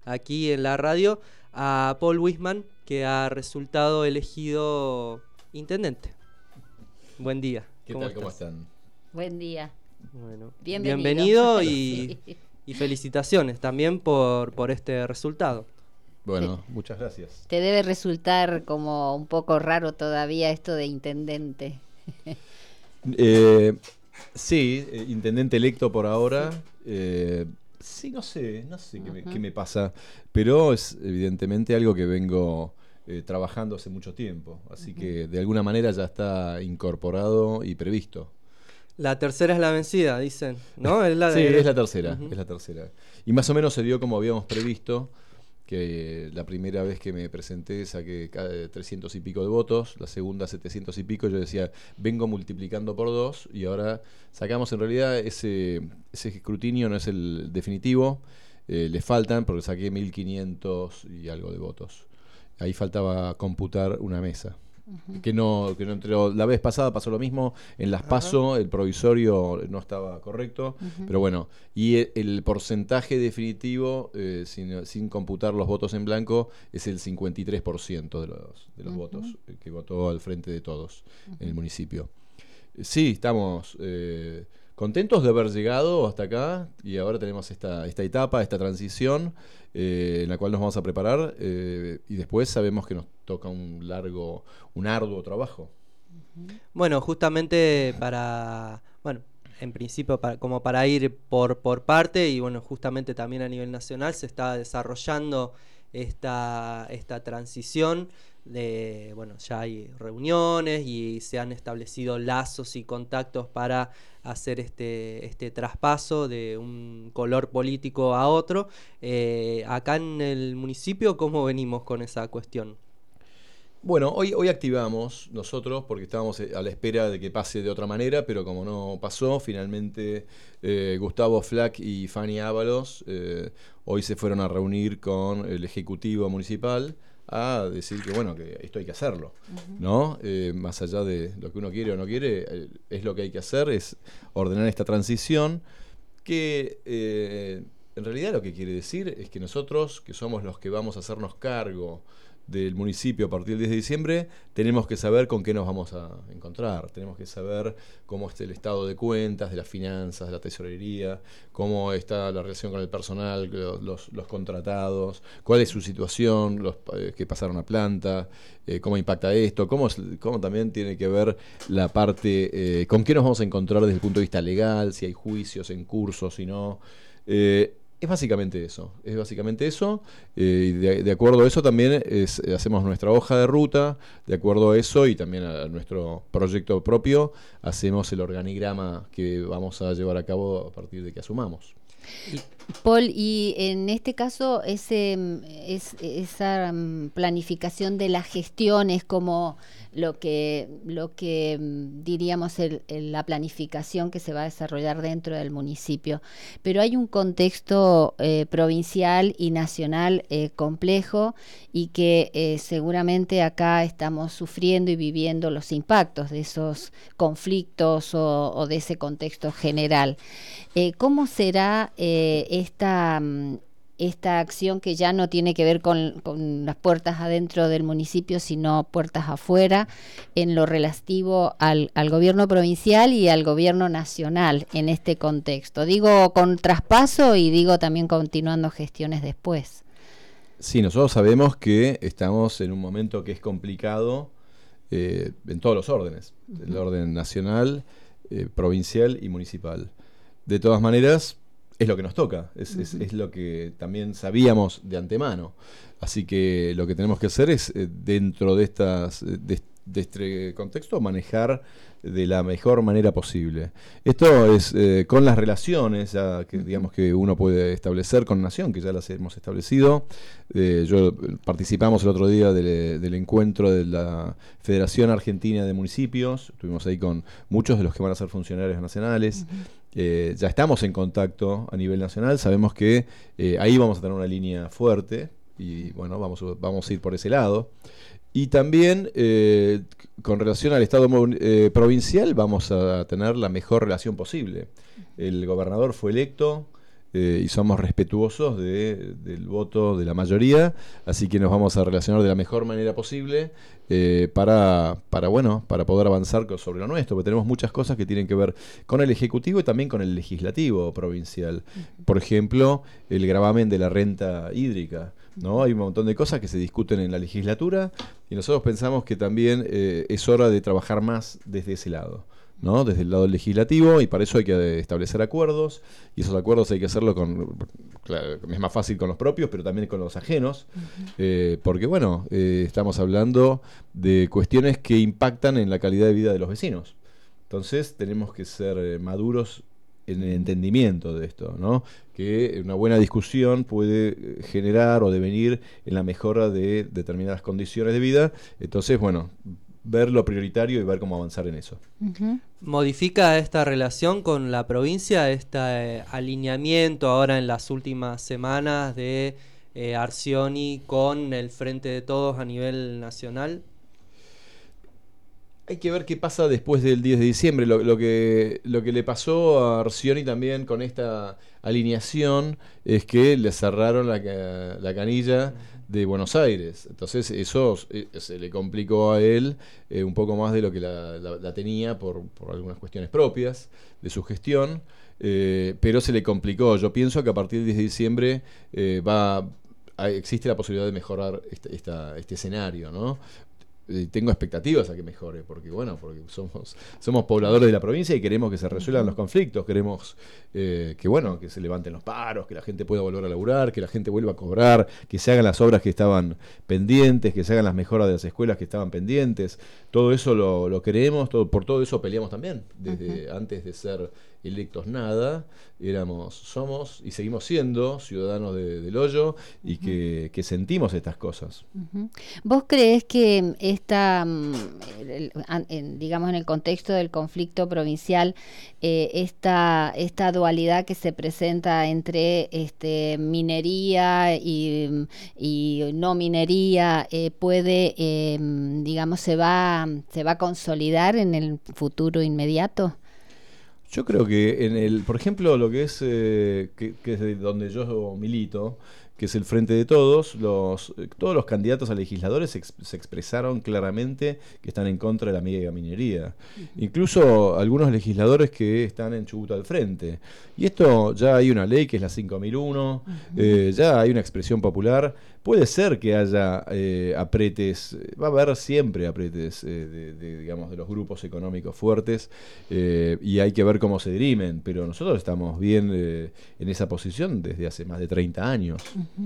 aquí en la radio a Paul Wisman, que ha resultado elegido intendente. Buen día. ¿Qué tal? ¿Cómo están? Buen día. Bueno, bienvenido y felicitaciones también por este resultado. Bueno, muchas gracias. Te debe resultar como un poco raro todavía esto de intendente. Sí, intendente electo por ahora. Sí, no sé qué me pasa, pero es evidentemente algo que vengo trabajando hace mucho tiempo, así que de alguna manera ya está incorporado y previsto. La tercera es la vencida, dicen, ¿no? Sí, es la tercera, es la tercera. Y más o menos se dio como habíamos previsto, que la primera vez que me presenté saqué 300 y pico de votos, la segunda 700 y pico, yo decía, vengo multiplicando por 2 y ahora sacamos en realidad ese escrutinio, no es el definitivo, le faltan porque saqué 1500 y algo de votos. Ahí faltaba computar una mesa. Que no entró. La vez pasada pasó lo mismo, en las PASO el provisorio no estaba correcto, pero bueno, y el porcentaje definitivo, sin computar los votos en blanco, es el 53% de los votos que votó al frente de todos en el municipio. Sí, estamos contentos de haber llegado hasta acá y ahora tenemos esta etapa, esta transición en la cual nos vamos a preparar y después sabemos que nos toca un arduo trabajo. Bueno, justamente en principio como para ir por parte y bueno, justamente también a nivel nacional se está desarrollando esta transición. Ya hay reuniones y se han establecido lazos y contactos para hacer este traspaso de un color político a otro. Acá en el municipio, ¿cómo venimos con esa cuestión? Bueno, hoy activamos nosotros porque estábamos a la espera de que pase de otra manera, pero como no pasó, finalmente Gustavo Flack y Fanny Ábalos hoy se fueron a reunir con el Ejecutivo Municipal a decir que esto hay que hacerlo, ¿no? Más allá de lo que uno quiere o no quiere, es lo que hay que hacer, es ordenar esta transición que en realidad lo que quiere decir es que nosotros, que somos los que vamos a hacernos cargo del municipio a partir del 10 de diciembre, tenemos que saber con qué nos vamos a encontrar, tenemos que saber cómo está el estado de cuentas, de las finanzas, de la tesorería, cómo está la relación con el personal, los contratados, cuál es su situación, los que pasaron a planta, cómo impacta esto, cómo también tiene que ver la parte, con qué nos vamos a encontrar desde el punto de vista legal, si hay juicios en curso, si no. Es básicamente eso, y de acuerdo a eso también hacemos nuestra hoja de ruta, de acuerdo a eso y también a nuestro proyecto propio, hacemos el organigrama que vamos a llevar a cabo a partir de que asumamos. Paul, y en este caso esa planificación de la gestión es como lo que diríamos la planificación que se va a desarrollar dentro del municipio, pero hay un contexto provincial y nacional complejo y que seguramente acá estamos sufriendo y viviendo los impactos de esos conflictos o de ese contexto general. ¿Cómo será esta acción que ya no tiene que ver con las puertas adentro del municipio, sino puertas afuera, en lo relativo al gobierno provincial y al gobierno nacional en este contexto? Digo con traspaso y digo también continuando gestiones después. Sí, nosotros sabemos que estamos en un momento que es complicado en todos los órdenes, el orden nacional, provincial y municipal. De todas maneras, es lo que nos toca, es lo que también sabíamos de antemano. Así que lo que tenemos que hacer es, dentro de este contexto, manejar de la mejor manera posible. Esto es con las relaciones ya que digamos que uno puede establecer con Nación, que ya las hemos establecido. Participamos el otro día del encuentro de la Federación Argentina de Municipios. Estuvimos ahí con muchos de los que van a ser funcionarios nacionales. Ya estamos en contacto a nivel nacional, sabemos que ahí vamos a tener una línea fuerte y bueno, vamos a ir por ese lado. Y también con relación al Estado provincial vamos a tener la mejor relación posible. El gobernador fue electo, y somos respetuosos del voto de la mayoría, así que nos vamos a relacionar de la mejor manera posible para poder avanzar sobre lo nuestro, porque tenemos muchas cosas que tienen que ver con el Ejecutivo y también con el Legislativo provincial. Por ejemplo, el gravamen de la renta hídrica, ¿no? Hay un montón de cosas que se discuten en la legislatura y nosotros pensamos que también es hora de trabajar más desde ese lado, ¿no? Desde el lado legislativo, y para eso hay que establecer acuerdos, y esos acuerdos hay que hacerlo claro, es más fácil con los propios, pero también con los ajenos, porque bueno, estamos hablando de cuestiones que impactan en la calidad de vida de los vecinos. Entonces tenemos que ser maduros en el entendimiento de esto, ¿no? Que una buena discusión puede generar o devenir en la mejora de determinadas condiciones de vida. Entonces, bueno, ver lo prioritario y ver cómo avanzar en eso. ¿Modifica esta relación con la provincia, este alineamiento ahora en las últimas semanas de Arcioni con el Frente de Todos a nivel nacional? Hay que ver qué pasa después del 10 de diciembre. Lo que le pasó a Arcioni también con esta alineación es que le cerraron la canilla de Buenos Aires. Entonces eso se le complicó a él un poco más de lo que la tenía por algunas cuestiones propias de su gestión, pero se le complicó. Yo pienso que a partir del 10 de diciembre existe la posibilidad de mejorar este escenario, ¿no? Tengo expectativas a que mejore, porque somos pobladores de la provincia y queremos que se resuelvan los conflictos, queremos que se levanten los paros, que la gente pueda volver a laburar, que la gente vuelva a cobrar, que se hagan las obras que estaban pendientes, que se hagan las mejoras de las escuelas que estaban pendientes. Todo eso lo queremos, por todo eso peleamos también, desde antes de ser electos nada, somos y seguimos siendo ciudadanos del Hoyo y que sentimos estas cosas. ¿Vos creés que digamos en el contexto del conflicto provincial, esta dualidad que se presenta entre minería y no minería puede, digamos, se va a consolidar en el futuro inmediato? Yo creo que por ejemplo, lo que es que es de donde yo milito, que es el Frente de Todos, todos los candidatos a legisladores se expresaron claramente que están en contra de la mega minería. Incluso algunos legisladores que están en Chubut al frente. Y esto ya hay una ley que es la 5001, ya hay una expresión popular. Puede ser que haya apretes, va a haber siempre apretes digamos, de los grupos económicos fuertes, y hay que ver cómo se dirimen, pero nosotros estamos bien en esa posición desde hace más de 30 años.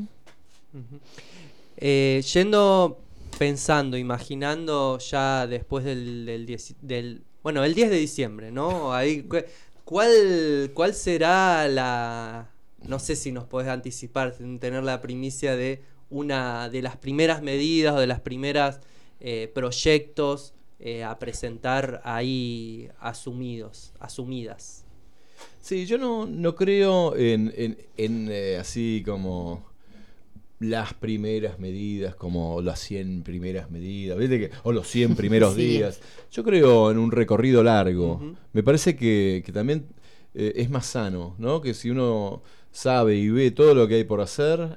Imaginando ya después el 10 de diciembre, ¿no? Ahí, ¿cuál será no sé si nos podés anticipar, tener la primicia de una de las primeras medidas o de las primeras proyectos a presentar ahí asumidas? Sí, yo no creo en así como las primeras medidas, como las 100 primeras medidas, ¿viste? O los 100 primeros días. Yo creo en un recorrido largo. Me parece que también es más sano, ¿no? Que si uno sabe y ve todo lo que hay por hacer,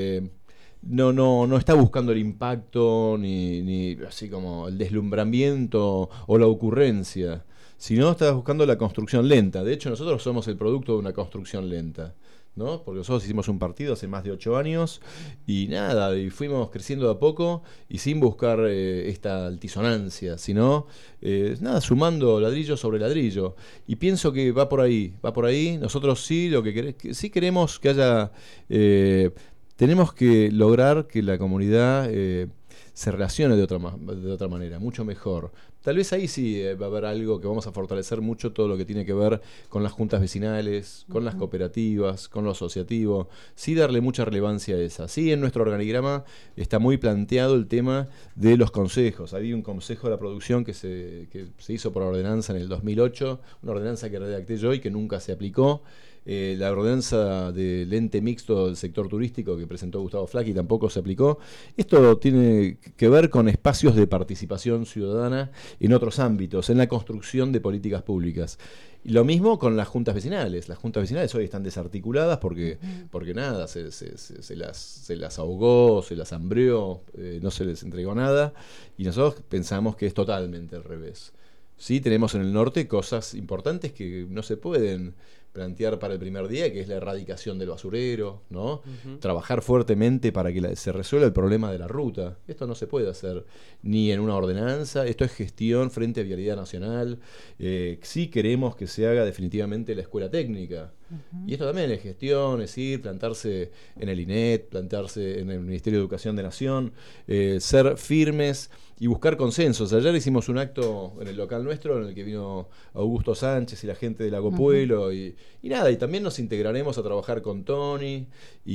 no está buscando el impacto ni así como el deslumbramiento o la ocurrencia, sino está buscando la construcción lenta. De hecho, nosotros somos el producto de una construcción lenta, ¿no? Porque nosotros hicimos un partido hace más de 8 años y fuimos creciendo de a poco y sin buscar esta altisonancia, sino sumando ladrillo sobre ladrillo. Y pienso que va por ahí. Nosotros sí, sí queremos que haya, tenemos que lograr que la comunidad se relacione de otra manera, mucho mejor. Tal vez ahí sí va a haber algo que vamos a fortalecer mucho, todo lo que tiene que ver con las juntas vecinales, con las cooperativas, con lo asociativo. Sí darle mucha relevancia a esa. Sí, en nuestro organigrama está muy planteado el tema de los consejos. Había un consejo de la producción que se hizo por ordenanza en el 2008, una ordenanza que redacté yo y que nunca se aplicó. la ordenanza del ente mixto del sector turístico que presentó Gustavo Flack y tampoco se aplicó. Esto tiene que ver con espacios de participación ciudadana en otros ámbitos, en la construcción de políticas públicas. Y lo mismo con las juntas vecinales. Las juntas vecinales hoy están desarticuladas porque nada, se las ahogó, se las hambreó, no se les entregó nada. Y nosotros pensamos que es totalmente al revés. Sí, tenemos en el norte cosas importantes que no se pueden plantear para el primer día, que es la erradicación del basurero, ¿no? Trabajar fuertemente para que se resuelva el problema de la ruta. Esto no se puede hacer ni en una ordenanza, esto es gestión frente a Vialidad Nacional. Sí queremos que se haga definitivamente la escuela técnica. Y esto también es gestión, es ir, plantarse en el INET, plantarse en el Ministerio de Educación de Nación, ser firmes y buscar consensos. Ayer hicimos un acto en el local nuestro en el que vino Augusto Sánchez y la gente del Lago Pueblo y nada, y también nos integraremos a trabajar con Tony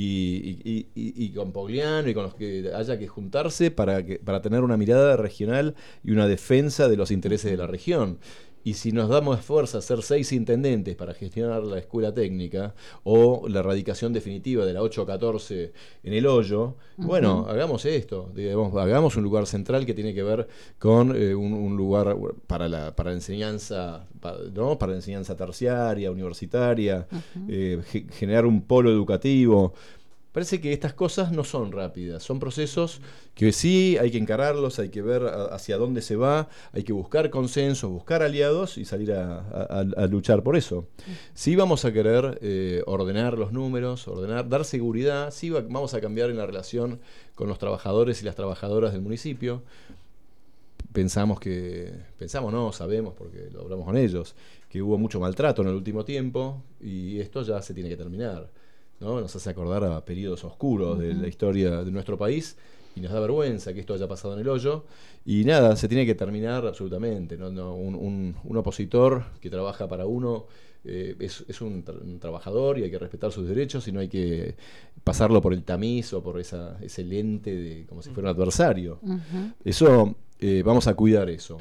y con Pogliano y con los que haya que juntarse para tener una mirada regional y una defensa de los intereses de la región. Y si nos damos fuerza a ser 6 intendentes para gestionar la escuela técnica o la erradicación definitiva de la 814 en el hoyo, bueno, hagamos esto, digamos, hagamos un lugar central que tiene que ver con un lugar para la enseñanza, ¿no? Para la enseñanza terciaria, universitaria, generar un polo educativo. Parece que estas cosas no son rápidas, son procesos que sí hay que encararlos, hay que ver hacia dónde se va, hay que buscar consensos, buscar aliados y salir a luchar por eso. Sí vamos a querer ordenar los números, dar seguridad, sí vamos a cambiar en la relación con los trabajadores y las trabajadoras del municipio. Sabemos porque lo hablamos con ellos, que hubo mucho maltrato en el último tiempo y esto ya se tiene que terminar, ¿no? Nos hace acordar a periodos oscuros de la historia de nuestro país y nos da vergüenza que esto haya pasado en el hoyo y nada, se tiene que terminar absolutamente, ¿no? Un opositor que trabaja para uno es un trabajador y hay que respetar sus derechos y no hay que pasarlo por el tamiz o por ese lente como si fuera un adversario. Eso, vamos a cuidar eso,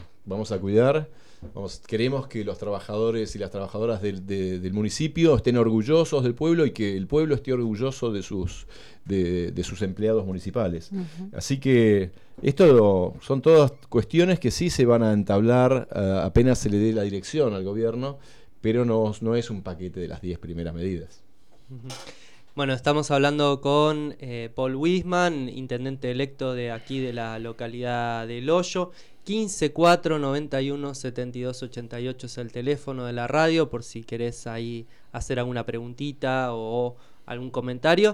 queremos que los trabajadores y las trabajadoras del municipio estén orgullosos del pueblo y que el pueblo esté orgulloso de sus empleados municipales. Así que esto son todas cuestiones que sí se van a entablar apenas se le dé la dirección al gobierno, pero no es un paquete de las 10 primeras medidas. Bueno, estamos hablando con Paul Wisman, intendente electo de aquí de la localidad del Hoyo. 15 4 91 72 88 es el teléfono de la radio por si querés ahí hacer alguna preguntita o algún comentario.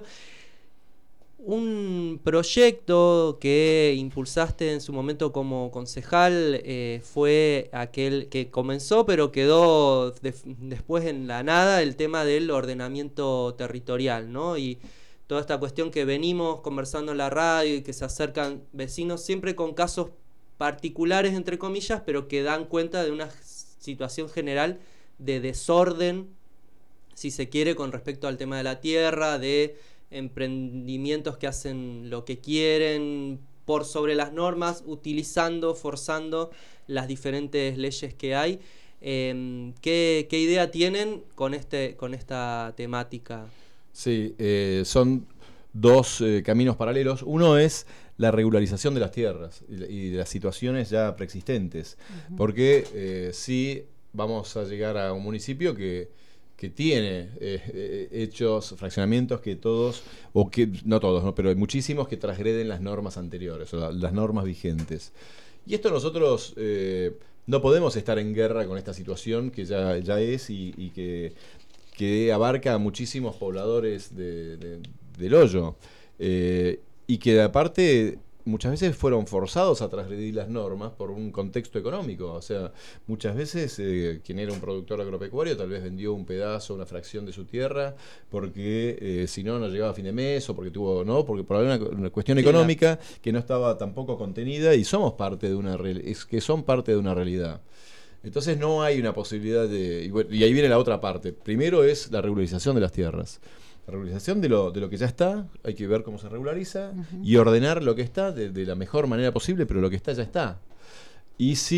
Un proyecto que impulsaste en su momento como concejal fue aquel que comenzó pero quedó después en la nada, el tema del ordenamiento territorial, ¿no? Y toda esta cuestión que venimos conversando en la radio y que se acercan vecinos siempre con casos particulares, entre comillas, pero que dan cuenta de una situación general de desorden, si se quiere, con respecto al tema de la tierra, de emprendimientos que hacen lo que quieren por sobre las normas, forzando las diferentes leyes que hay. ¿Qué idea tienen con esta temática? Sí, son dos caminos paralelos. Uno es la regularización de las tierras y de las situaciones ya preexistentes, porque sí vamos a llegar a un municipio que tiene hechos, fraccionamientos que todos, o que no todos, ¿no? Pero hay muchísimos que transgreden las normas anteriores, o las normas vigentes. Y esto nosotros no podemos estar en guerra con esta situación que ya es y que abarca a muchísimos pobladores del Hoyo. Y que aparte muchas veces fueron forzados a transgredir las normas por un contexto económico. O sea, muchas veces quien era un productor agropecuario tal vez vendió un pedazo, una fracción de su tierra porque si no llegaba a fin de mes o porque porque por una cuestión económica que no estaba tampoco contenida y son parte de una realidad. Entonces no hay una posibilidad y ahí viene la otra parte. Primero es la regularización de las tierras. La regularización de lo que ya está, hay que ver cómo se regulariza y ordenar lo que está de la mejor manera posible, pero lo que está ya está. Y sí,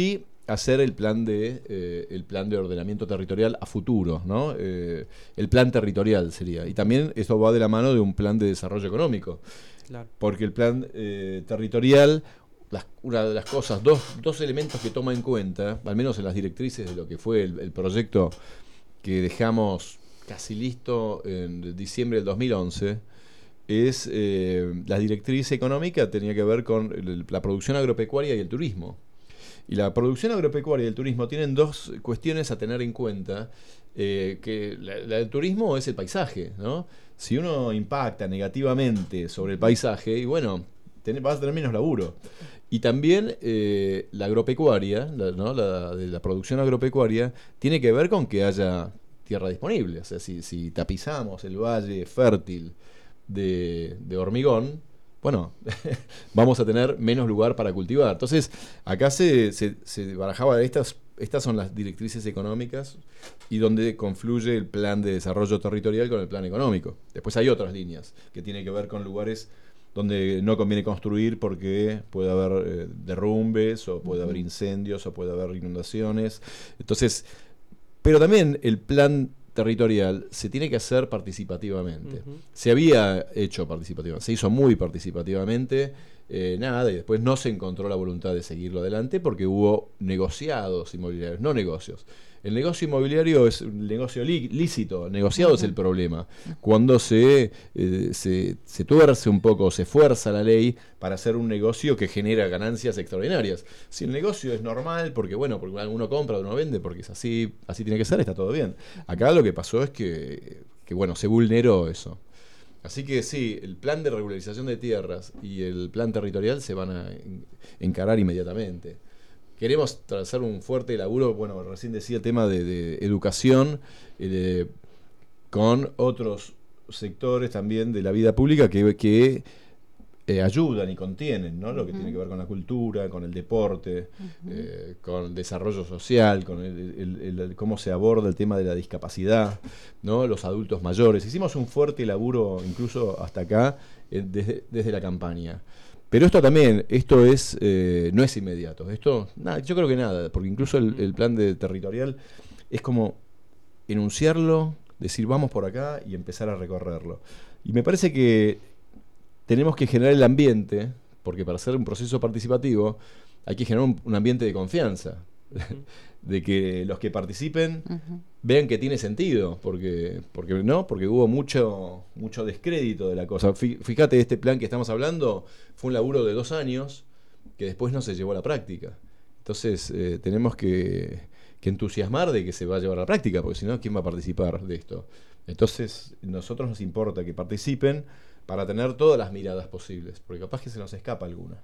hacer el plan de ordenamiento territorial a futuro, ¿no? El plan territorial sería. Y también esto va de la mano de un plan de desarrollo económico. Claro. Porque el plan territorial, una de las cosas, dos elementos que toma en cuenta, al menos en las directrices de lo que fue el proyecto que dejamos casi listo en diciembre del 2011, es la directriz económica tenía que ver con la producción agropecuaria y el turismo. Y la producción agropecuaria y el turismo tienen dos cuestiones a tener en cuenta, que la del turismo es el paisaje, ¿no? Si uno impacta negativamente sobre el paisaje, y bueno, vas a tener menos laburo. Y también la agropecuaria, ¿no? La producción agropecuaria, tiene que ver con que haya tierra disponible. O sea, si tapizamos el valle fértil de hormigón, bueno, vamos a tener menos lugar para cultivar. Entonces, acá se barajaba, estas son las directrices económicas y donde confluye el plan de desarrollo territorial con el plan económico. Después hay otras líneas que tienen que ver con lugares donde no conviene construir porque puede haber derrumbes o puede haber incendios o puede haber inundaciones. Entonces, pero también el plan territorial se tiene que hacer participativamente. Se había hecho participativamente, se hizo muy participativamente, y después no se encontró la voluntad de seguirlo adelante porque hubo negociados inmobiliarios, no negocios. El negocio inmobiliario es un negocio lícito, negociado es el problema. Cuando se tuerce un poco, se fuerza la ley para hacer un negocio que genera ganancias extraordinarias. Si el negocio es normal, porque uno compra, uno vende, porque es así tiene que ser, está todo bien. Acá lo que pasó es que se vulneró eso. Así que sí, el plan de regularización de tierras y el plan territorial se van a encarar inmediatamente. Queremos hacer un fuerte laburo, bueno, recién decía el tema de educación, con otros sectores también de la vida pública que ayudan y contienen, ¿no? Lo que tiene que ver con la cultura, con el deporte, con el desarrollo social, con cómo se aborda el tema de la discapacidad, ¿no? Los adultos mayores. Hicimos un fuerte laburo, incluso hasta acá, desde la campaña. Pero esto no es inmediato. Yo creo que nada, porque incluso el plan territorial es como enunciarlo, decir vamos por acá y empezar a recorrerlo. Y me parece que tenemos que generar el ambiente, porque para hacer un proceso participativo hay que generar un ambiente de confianza, de que los que participen vean que tiene sentido, porque hubo mucho descrédito de la cosa. Fíjate, este plan que estamos hablando fue un laburo de 2 años que después no se llevó a la práctica. Entonces tenemos que entusiasmar de que se va a llevar a la práctica, porque si no, ¿quién va a participar de esto? Entonces, nosotros nos importa que participen para tener todas las miradas posibles, porque capaz que se nos escapa alguna.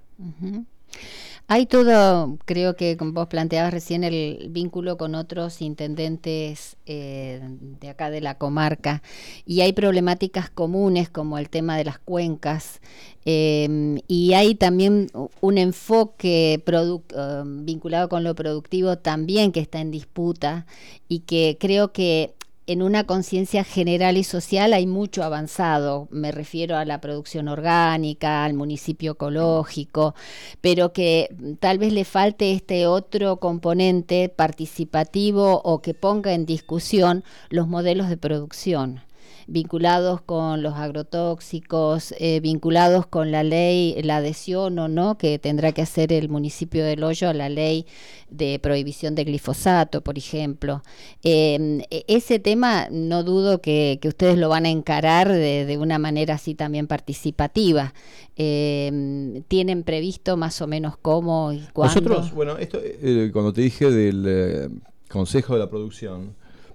Hay todo, creo que como vos planteabas recién, el vínculo con otros intendentes de acá de la comarca, y hay problemáticas comunes como el tema de las cuencas, y hay también un enfoque vinculado con lo productivo también que está en disputa, y que creo que en una conciencia general y social hay mucho avanzado. Me refiero a la producción orgánica, al municipio ecológico, pero que tal vez le falte este otro componente participativo o que ponga en discusión los modelos de producción, vinculados con los agrotóxicos, vinculados con la ley, la adhesión o no que tendrá que hacer el municipio del Hoyo a la ley de prohibición de glifosato, por ejemplo. Ese tema no dudo que ustedes lo van a encarar de una manera así también participativa. ¿Tienen previsto más o menos cómo y cuándo? Nosotros, bueno, esto cuando te dije del Consejo de la Producción,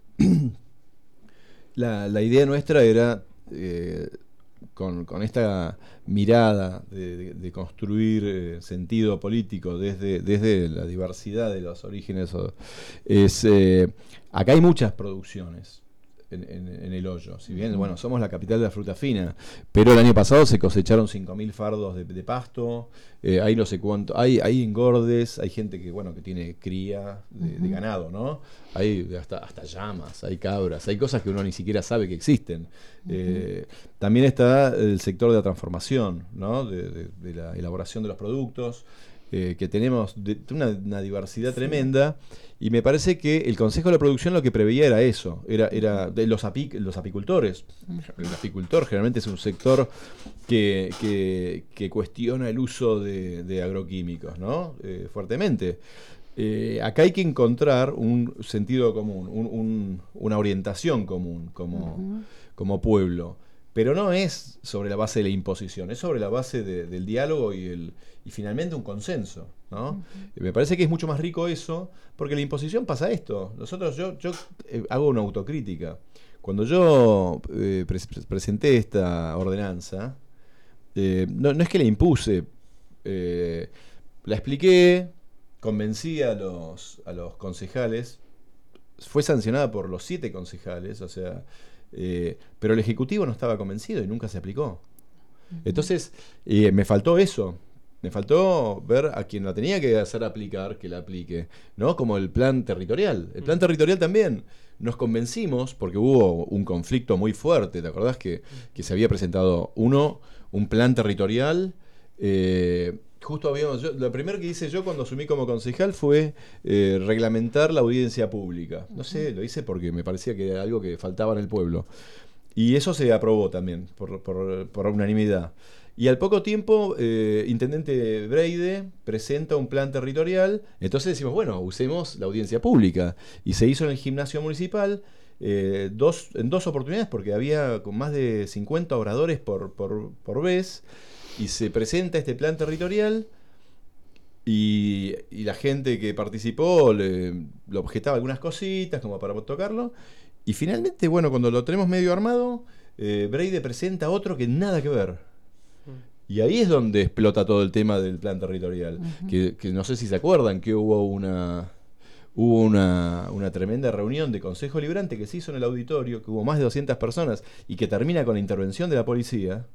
la idea nuestra era, con esta mirada de construir sentido político desde la diversidad de los orígenes, acá hay muchas producciones en el Hoyo. Si bien, bueno, somos la capital de la fruta fina, pero el año pasado se cosecharon 5.000 fardos de pasto, hay no sé cuánto, hay engordes, hay gente que tiene cría de ganado, ¿no? Hay hasta llamas, hay cabras, hay cosas que uno ni siquiera sabe que existen. También está el sector de la transformación, ¿no? De la elaboración de los productos. que tenemos una diversidad tremenda, y me parece que el Consejo de la Producción lo que preveía era eso, era de los apicultores. El apicultor generalmente es un sector que cuestiona el uso de agroquímicos, ¿no? Fuertemente. Acá hay que encontrar un sentido común, una orientación común como pueblo. Pero no es sobre la base de la imposición, es sobre la base del diálogo y finalmente un consenso, ¿no? Me parece que es mucho más rico eso, porque la imposición pasa esto. Yo hago una autocrítica. Cuando yo presenté esta ordenanza, no es que la impuse, la expliqué, convencí a los concejales, fue sancionada por los 7 concejales, o sea... pero el Ejecutivo no estaba convencido y nunca se aplicó. Entonces, me faltó eso. Me faltó ver a quien la tenía que hacer aplicar, que la aplique, ¿no? Como el plan territorial. El plan territorial también nos convencimos, porque hubo un conflicto muy fuerte. ¿Te acordás que se había presentado un plan territorial? Justo lo primero que hice yo cuando asumí como concejal fue reglamentar la audiencia pública. No sé, lo hice porque me parecía que era algo que faltaba en el pueblo. Y eso se aprobó también por unanimidad. Y al poco tiempo, Intendente Breide presenta un plan territorial. Entonces decimos, bueno, usemos la audiencia pública. Y se hizo en el gimnasio municipal en 2 oportunidades, porque había con más de 50 oradores por vez. Y se presenta este plan territorial y la gente que participó lo objetaba algunas cositas como para tocarlo. Y finalmente, bueno, cuando lo tenemos medio armado, Breide presenta otro que nada que ver. Y ahí es donde explota todo el tema del plan territorial. Que no sé si se acuerdan que hubo una tremenda reunión de Consejo Liberante que se hizo en el auditorio, que hubo más de 200 personas y que termina con la intervención de la policía.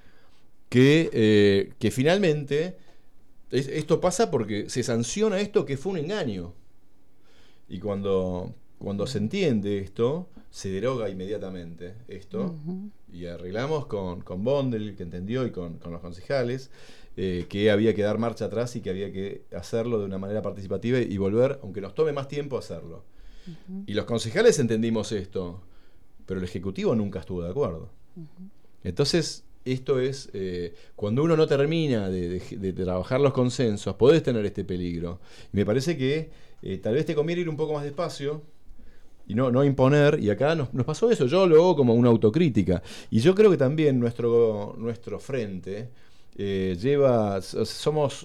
Que finalmente esto pasa porque se sanciona esto que fue un engaño. Y cuando se entiende esto, se deroga inmediatamente esto. Y arreglamos con Bondel, que entendió, y con los concejales, que había que dar marcha atrás y que había que hacerlo de una manera participativa y volver, aunque nos tome más tiempo, a hacerlo. Y los concejales entendimos esto, pero el Ejecutivo nunca estuvo de acuerdo. Entonces... Esto es, cuando uno no termina de trabajar los consensos, podés tener este peligro. Y me parece que tal vez te conviene ir un poco más despacio y no imponer. Y acá nos pasó eso. Yo lo hago como una autocrítica. Y yo creo que también nuestro frente somos...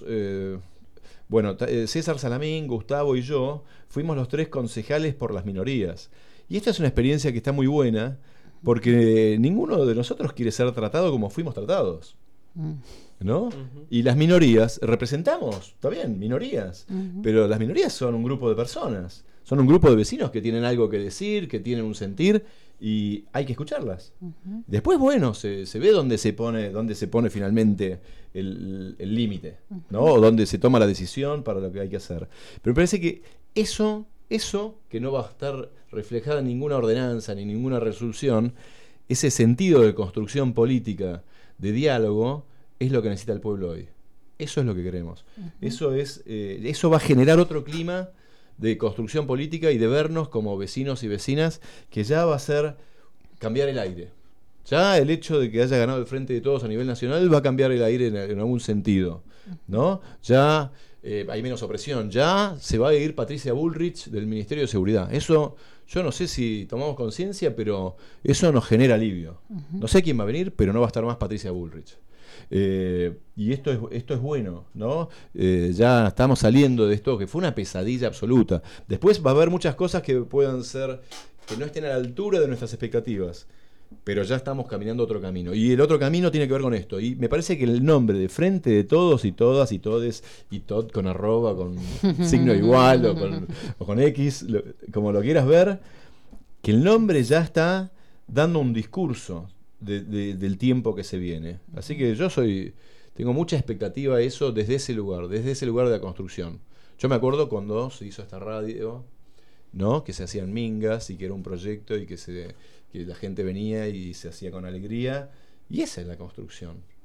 César Salamín, Gustavo y yo fuimos los 3 concejales por las minorías. Y esta es una experiencia que está muy buena, porque ninguno de nosotros quiere ser tratado como fuimos tratados, ¿no? Y las minorías, representamos, está bien, minorías, pero las minorías son un grupo de personas, son un grupo de vecinos que tienen algo que decir, que tienen un sentir, y hay que escucharlas. Después, bueno, se ve dónde se pone finalmente el límite, ¿no? O dónde se toma la decisión para lo que hay que hacer. Pero me parece que eso que no va a estar reflejada en ninguna ordenanza ni ninguna resolución, ese sentido de construcción política, de diálogo, es lo que necesita el pueblo hoy. Eso es lo que queremos. Eso va a generar otro clima de construcción política y de vernos como vecinos y vecinas, que ya va a ser cambiar el aire. Ya el hecho de que haya ganado el Frente de Todos a nivel nacional va a cambiar el aire en algún sentido, ¿no? Ya hay menos opresión. Ya se va a ir Patricia Bullrich del Ministerio de Seguridad. Eso, yo no sé si tomamos conciencia, pero eso nos genera alivio. No sé quién va a venir, pero no va a estar más Patricia Bullrich. Y esto es bueno, ¿no? Ya estamos saliendo de esto, que fue una pesadilla absoluta. Después va a haber muchas cosas que puedan ser, que no estén a la altura de nuestras expectativas. Pero ya estamos caminando otro camino. Y el otro camino tiene que ver con esto. Y me parece que el nombre de Frente de Todos y Todas y Todes, y Tod con arroba, con signo igual o con X, como lo quieras ver, que el nombre ya está dando un discurso del tiempo que se viene. Así que tengo mucha expectativa a eso desde ese lugar de la construcción. Yo me acuerdo cuando se hizo esta radio, ¿no? Que se hacían mingas y que era un proyecto y que la gente venía y se hacía con alegría. Y esa es la construcción.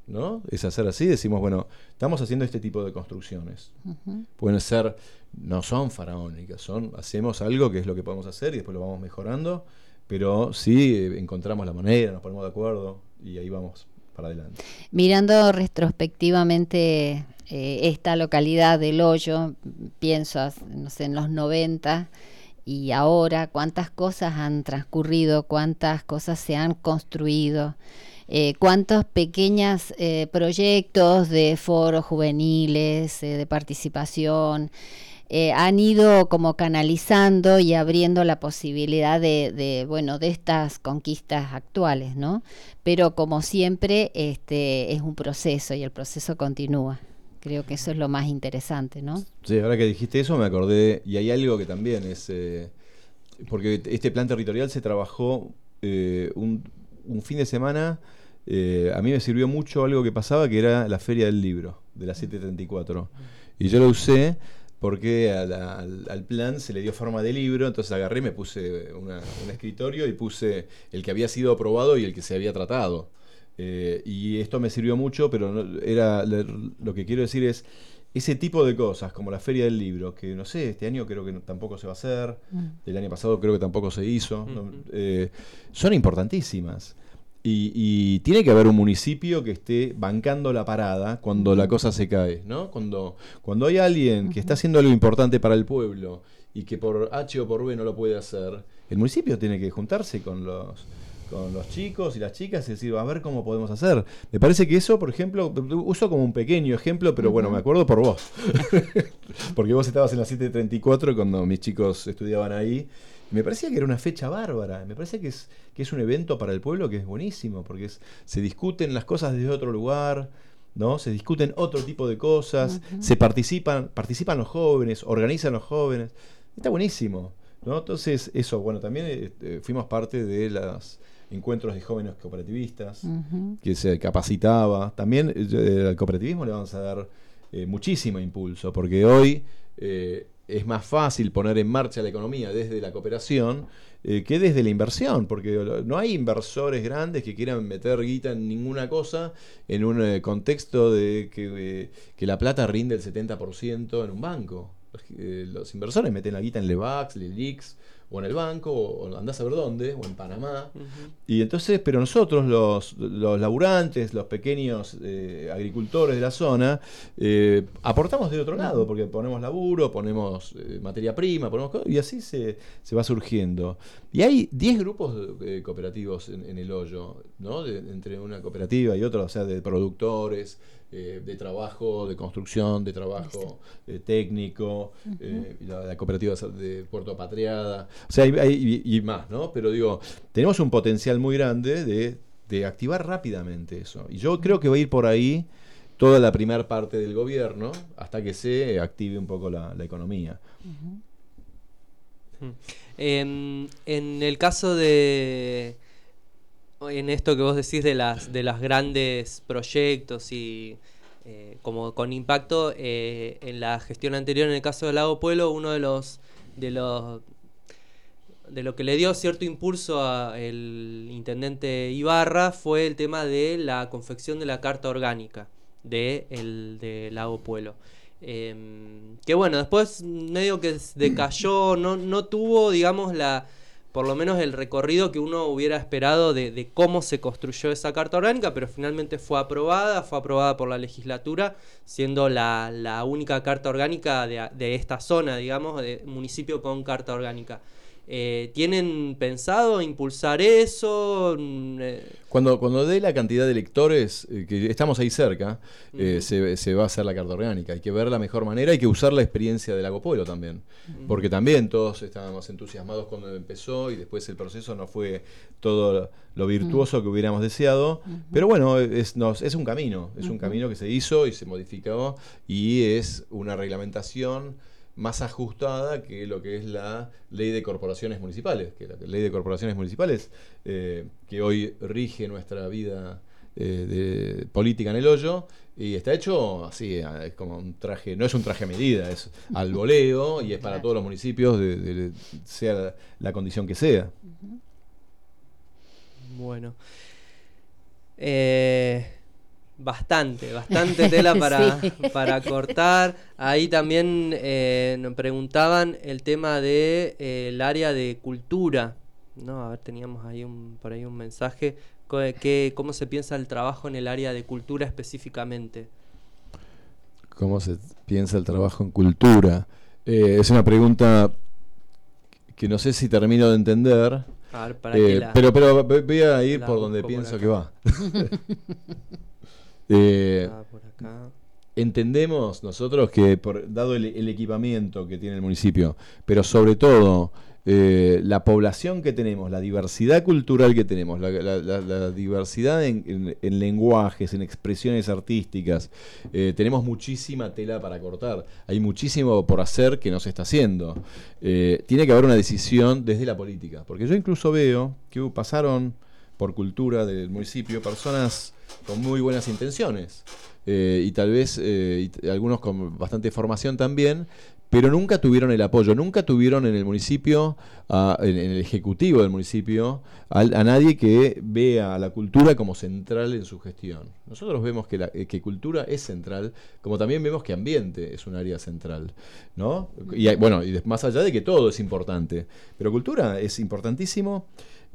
¿no? Es hacer así, decimos, bueno, estamos haciendo este tipo de construcciones. Pueden ser, no son faraónicas, hacemos algo que es lo que podemos hacer y después lo vamos mejorando, pero sí encontramos la manera, nos ponemos de acuerdo y ahí vamos para adelante. Mirando retrospectivamente esta localidad del Hoyo, pienso, no sé, en los 90 y ahora, cuántas cosas han transcurrido, cuántas cosas se han construido. Cuántos pequeños proyectos de foros juveniles, de participación, han ido como canalizando y abriendo la posibilidad de estas conquistas actuales, ¿no? Pero como siempre, es un proceso y el proceso continúa. Creo que eso es lo más interesante, ¿no? Sí, ahora que dijiste eso me acordé, y hay algo que también es, porque este plan territorial se trabajó un fin de semana. A mí me sirvió mucho algo que pasaba, que era la Feria del Libro, de la 734. Y yo lo usé porque al plan se le dio forma de libro, entonces agarré, me puse un escritorio y puse el que había sido aprobado y el que se había tratado. Y esto me sirvió mucho, pero lo que quiero decir es, ese tipo de cosas, como la Feria del Libro, que no sé, este año creo que tampoco se va a hacer, el año pasado creo que tampoco se hizo, son importantísimas. Y tiene que haber un municipio que esté bancando la parada cuando la cosa se cae, ¿no? Cuando hay alguien que está haciendo algo importante para el pueblo y que por H o por B no lo puede hacer, el municipio tiene que juntarse con los chicos y las chicas y decir, a ver cómo podemos hacer. Me parece que eso, por ejemplo, uso como un pequeño ejemplo, pero bueno, me acuerdo por vos. Porque vos estabas en la 734 cuando mis chicos estudiaban ahí. Me parecía que era una fecha bárbara. Me parece que es un evento para el pueblo que es buenísimo, porque se discuten las cosas desde otro lugar, ¿no? Se discuten otro tipo de cosas, se participan los jóvenes, organizan los jóvenes. Está buenísimo, ¿no? Entonces, eso, bueno, también fuimos parte de los encuentros de jóvenes cooperativistas, que se capacitaba. También al cooperativismo le vamos a dar muchísimo impulso, porque hoy es más fácil poner en marcha la economía desde la cooperación que desde la inversión, porque no hay inversores grandes que quieran meter guita en ninguna cosa en un contexto de que la plata rinde el 70% en un banco. Los inversores meten la guita en Levax, Lelix, o en el banco, o andás a ver dónde, o en Panamá. Y entonces, pero nosotros, los laburantes, los pequeños agricultores de la zona, aportamos de otro lado, porque ponemos laburo, ponemos materia prima, y así se va surgiendo. Y hay 10 grupos cooperativos en el Hoyo, ¿no? Entre una cooperativa y otra, o sea, de productores, de trabajo, de construcción, de trabajo técnico, la cooperativa de Puerto Patriada, o sea, y más, ¿no? Pero digo, tenemos un potencial muy grande de activar rápidamente eso. Y yo creo que va a ir por ahí toda la primera parte del gobierno hasta que se active un poco la economía. En el caso en esto que vos decís de las grandes proyectos y como con impacto, en la gestión anterior, en el caso del Lago Pueblo, uno de lo que le dio cierto impulso al intendente Ibarra fue el tema de la confección de la carta orgánica de Lago Pueblo. Que bueno, después medio que decayó, no tuvo, digamos, por lo menos el recorrido que uno hubiera esperado de cómo se construyó esa carta orgánica, pero finalmente fue aprobada por la legislatura, siendo la única carta orgánica de esta zona, digamos, de municipio con carta orgánica. ¿Tienen pensado impulsar eso? Cuando dé la cantidad de electores, que estamos ahí cerca, se va a hacer la carta orgánica. Hay que ver la mejor manera, hay que usar la experiencia del Lago Pueblo también. Porque también todos estábamos entusiasmados cuando empezó y después el proceso no fue todo lo virtuoso que hubiéramos deseado. Pero bueno, es un camino, un camino que se hizo y se modificó y es una reglamentación más ajustada que lo que es la ley de corporaciones municipales, que la ley de corporaciones municipales que hoy rige nuestra vida de política en el Hoyo, y está hecho así, es como un traje, no es un traje a medida, es al voleo y es para todos los municipios, sea la condición que sea. Bueno. bastante tela Sí. para cortar. Ahí también nos preguntaban el tema de el área de cultura, ¿no? A ver, teníamos ahí por ahí un mensaje. ¿Cómo se piensa el trabajo en el área de cultura específicamente? ¿Cómo se piensa el trabajo en cultura? Es una pregunta que no sé si termino de entender. A ver, para que pero voy a ir por donde busco pienso por que acá. va. Por acá. Entendemos nosotros que, dado el equipamiento que tiene el municipio, pero sobre todo la población que tenemos, la diversidad cultural que tenemos, la diversidad en lenguajes, en expresiones artísticas, tenemos muchísima tela para cortar. Hay muchísimo por hacer que no se está haciendo. Tiene que haber una decisión desde la política, porque yo incluso veo que pasaron por cultura del municipio personas con muy buenas intenciones. Y tal vez algunos con bastante formación también, pero nunca tuvieron el apoyo, nunca tuvieron en el municipio, en el ejecutivo del municipio, a nadie que vea a la cultura como central en su gestión. Nosotros vemos que cultura es central, como también vemos que ambiente es un área central, ¿no? Y bueno, y más allá de que todo es importante, pero cultura es importantísimo,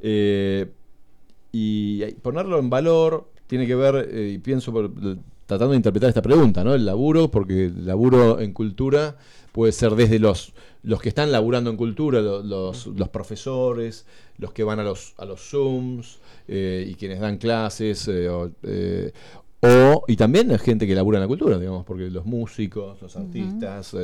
y ponerlo en valor tiene que ver, y pienso tratando de interpretar esta pregunta, ¿no? El laburo, porque el laburo en cultura puede ser desde los que están laburando en cultura, los profesores, los que van a los Zooms, y quienes dan clases, y también hay gente que labura en la cultura, digamos, porque los músicos, los artistas,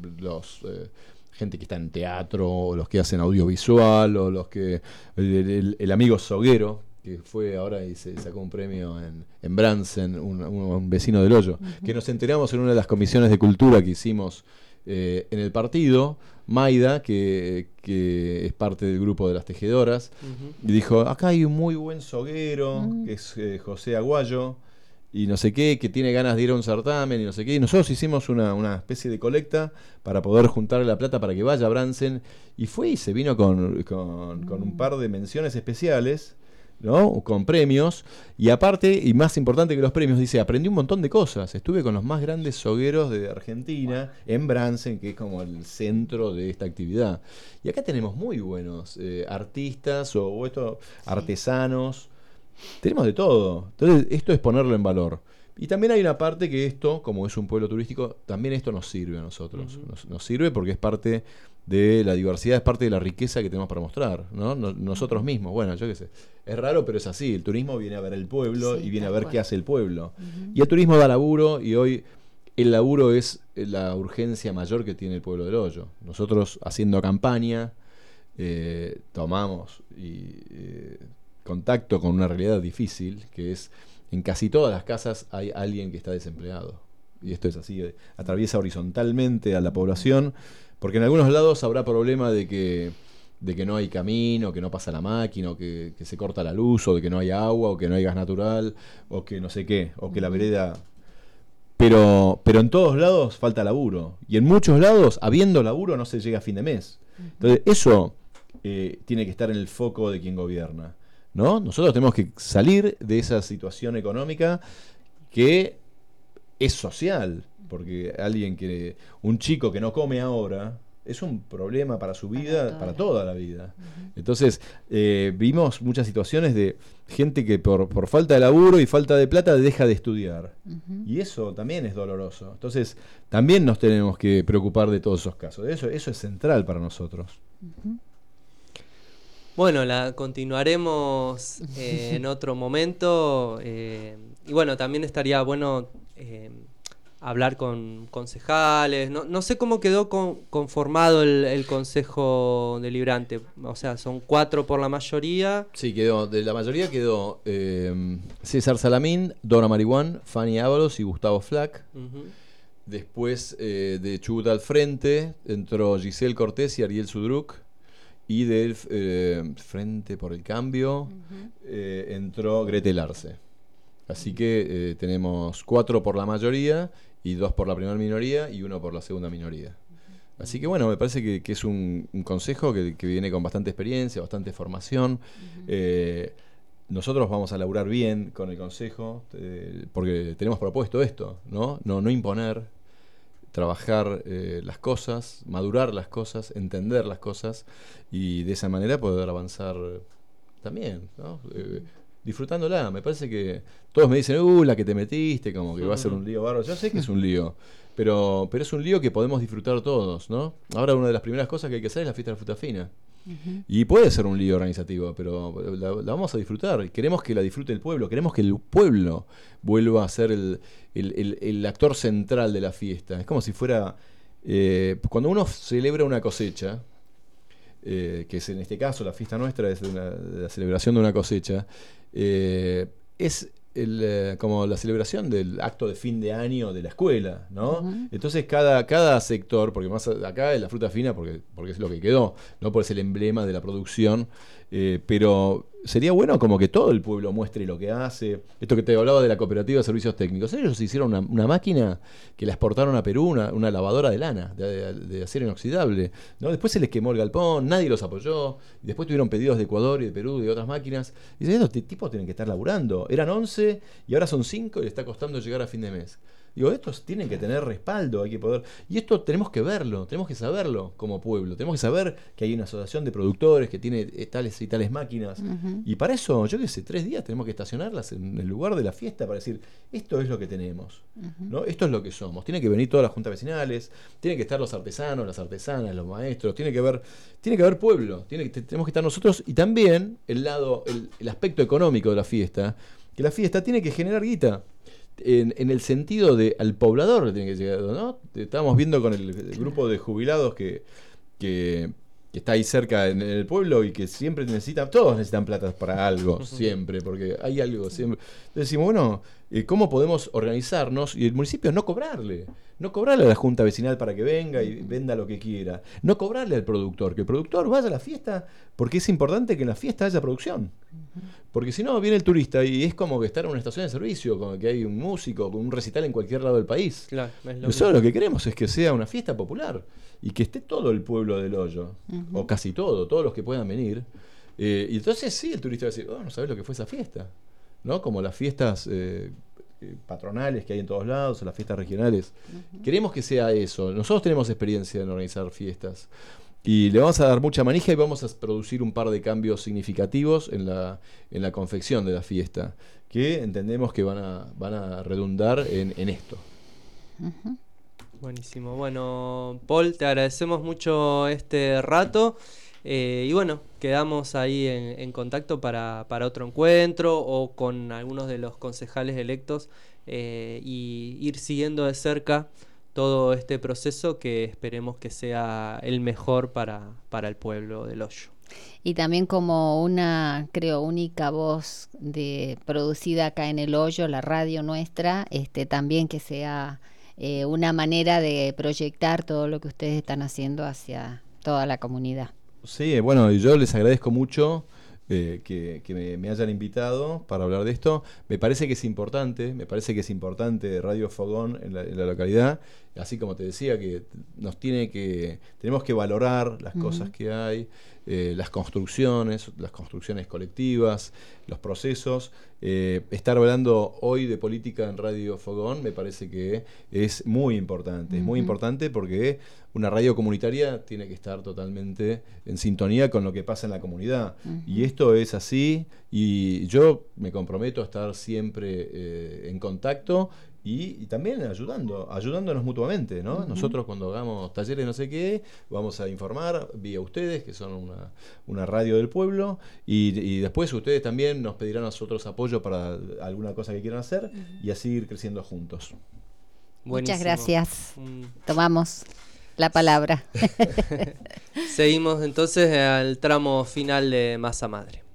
gente que está en teatro, o los que hacen audiovisual, o los que el amigo Soguero, que fue ahora y se sacó un premio en Bransen, un vecino del Hoyo, que nos enteramos en una de las comisiones de cultura que hicimos en el partido, Maida, que es parte del grupo de las tejedoras, y dijo, acá hay un muy buen soguero, que es José Aguayo, y no sé qué, que tiene ganas de ir a un certamen, y no sé qué, y nosotros hicimos una especie de colecta para poder juntar la plata para que vaya a Bransen, y fue y se vino con un par de menciones especiales, ¿no? Con premios, y aparte, y más importante que los premios, dice, aprendí un montón de cosas, estuve con los más grandes sogueros de Argentina, en Bransen, que es como el centro de esta actividad. Y acá tenemos muy buenos artistas artesanos, tenemos de todo. Entonces, esto es ponerlo en valor. Y también hay una parte que esto, como es un pueblo turístico, también esto nos sirve a nosotros. Nos sirve porque es parte de la diversidad, es parte de la riqueza que tenemos para mostrar, ¿no? Nosotros mismos, bueno, yo qué sé. Es raro, pero es así. El turismo viene a ver el pueblo, y viene a ver qué hace el pueblo. Y el turismo da laburo, y hoy el laburo es la urgencia mayor que tiene el pueblo del Hoyo. Nosotros, haciendo campaña, tomamos contacto con una realidad difícil, que es, en casi todas las casas hay alguien que está desempleado. Y esto es así, atraviesa horizontalmente a la población, porque en algunos lados habrá problema de que no hay camino, que no pasa la máquina, o que se corta la luz, o de que no hay agua, o que no hay gas natural, o que no sé qué, o que la vereda... Pero en todos lados falta laburo. Y en muchos lados, habiendo laburo, no se llega a fin de mes. Entonces, eso tiene que estar en el foco de quien gobierna, ¿no? Nosotros tenemos que salir de esa situación económica que es social, porque un chico que no come ahora es un problema para su vida, para toda la vida. Entonces, vimos muchas situaciones de gente que por falta de laburo y falta de plata deja de estudiar. Y eso también es doloroso. Entonces, también nos tenemos que preocupar de todos esos casos. Eso es central para nosotros. Bueno, la continuaremos en otro momento. Y bueno, también estaría bueno hablar con concejales. No sé cómo quedó conformado el Consejo Deliberante. O sea, son 4 por la mayoría. Sí, de la mayoría quedó César Salamín, Dora Marihuán, Fanny Ábalos y Gustavo Flack. Después, de Chubut al Frente, entró Giselle Cortés y Ariel Sudruk. Y del Frente por el Cambio entró Gretel Arce. Así que tenemos 4 por la mayoría, y 2 por la primera minoría, y 1 por la segunda minoría. Así que bueno, me parece que es un consejo que viene con bastante experiencia, bastante formación. nosotros vamos a laburar bien con el Consejo, porque tenemos propuesto esto, no imponer, trabajar las cosas, madurar las cosas, entender las cosas y de esa manera poder avanzar también, ¿no? Disfrutándola. Me parece que todos me dicen, la que te metiste, como que va a ser un lío bárbaro. Yo sé que es un lío, pero es un lío que podemos disfrutar todos, ¿no? Ahora una de las primeras cosas que hay que hacer es la fiesta de la fruta fina. Y puede ser un lío organizativo, pero la vamos a disfrutar. Queremos que la disfrute el pueblo, queremos que el pueblo vuelva a ser el actor central de la fiesta. Es como si fuera, cuando uno celebra una cosecha, que es en este caso la fiesta nuestra, es la celebración de una cosecha, es como la celebración del acto de fin de año de la escuela, ¿no? Entonces cada sector, porque más acá es la fruta fina porque es lo que quedó, no porque es el emblema de la producción, pero sería bueno como que todo el pueblo muestre lo que hace. Esto que te hablaba de la cooperativa de servicios técnicos, ellos hicieron una máquina que la exportaron a Perú, una lavadora de lana, de acero inoxidable, ¿no? Después se les quemó el galpón, nadie los apoyó, y después tuvieron pedidos de Ecuador y de Perú y de otras máquinas, y dicen, estos tipos tienen que estar laburando, eran 11 y ahora son 5 y les está costando llegar a fin de mes. Digo, estos tienen que tener respaldo, hay que poder. Y esto tenemos que verlo, tenemos que saberlo como pueblo. Tenemos que saber que hay una asociación de productores que tiene tales y tales máquinas. Y para eso, yo qué sé, 3 días tenemos que estacionarlas en el lugar de la fiesta para decir, esto es lo que tenemos, ¿no? Esto es lo que somos. Tiene que venir todas las juntas vecinales, tienen que estar los artesanos, las artesanas, los maestros, tiene que haber pueblo, tenemos que estar nosotros y también el aspecto económico de la fiesta, que la fiesta tiene que generar guita. En el sentido de al poblador le tiene que llegar, ¿no? Estábamos viendo con el grupo de jubilados que está ahí cerca en el pueblo y que siempre todos necesitan plata para algo, siempre, porque hay algo siempre. Entonces decimos, bueno, ¿cómo podemos organizarnos? Y el municipio no cobrarle a la junta vecinal para que venga y venda lo que quiera, no cobrarle al productor, que el productor vaya a la fiesta, porque es importante que en la fiesta haya producción. Porque si no, viene el turista y es como que estar en una estación de servicio, como que hay un músico con un recital en cualquier lado del país. Claro, Nosotros lo que queremos es que sea una fiesta popular y que esté todo el pueblo del Hoyo, o casi todos los que puedan venir. Y entonces sí, el turista va a decir, no sabés lo que fue esa fiesta, ¿no? Como las fiestas patronales que hay en todos lados, o las fiestas regionales. Queremos que sea eso. Nosotros tenemos experiencia en organizar fiestas. Y le vamos a dar mucha manija y vamos a producir un par de cambios significativos en la confección de la fiesta, que entendemos que van a redundar en esto. Buenísimo. Bueno, Paul, te agradecemos mucho este rato. Y bueno, quedamos ahí en contacto para otro encuentro o con algunos de los concejales electos y ir siguiendo de cerca todo este proceso que esperemos que sea el mejor para el pueblo del Hoyo. Y también como una, creo, única voz producida acá en el Hoyo, la radio nuestra, también que sea una manera de proyectar todo lo que ustedes están haciendo hacia toda la comunidad. Sí, bueno, yo les agradezco mucho que me hayan invitado para hablar de esto. Me parece que es importante Radio Fogón en la localidad, así como te decía, que tenemos que valorar las cosas que hay, las construcciones colectivas, los procesos. Estar hablando hoy de política en Radio Fogón me parece que es muy importante. Es muy importante porque una radio comunitaria tiene que estar totalmente en sintonía con lo que pasa en la comunidad. Y esto es así, y yo me comprometo a estar siempre en contacto y también ayudándonos mutuamente, ¿no? Nosotros cuando hagamos talleres no sé qué, vamos a informar vía ustedes, que son una radio del pueblo, y después ustedes también nos pedirán a nosotros apoyo para alguna cosa que quieran hacer y así ir creciendo juntos. Buenísimo. Muchas gracias. Tomamos la palabra. Seguimos entonces al tramo final de Masa Madre.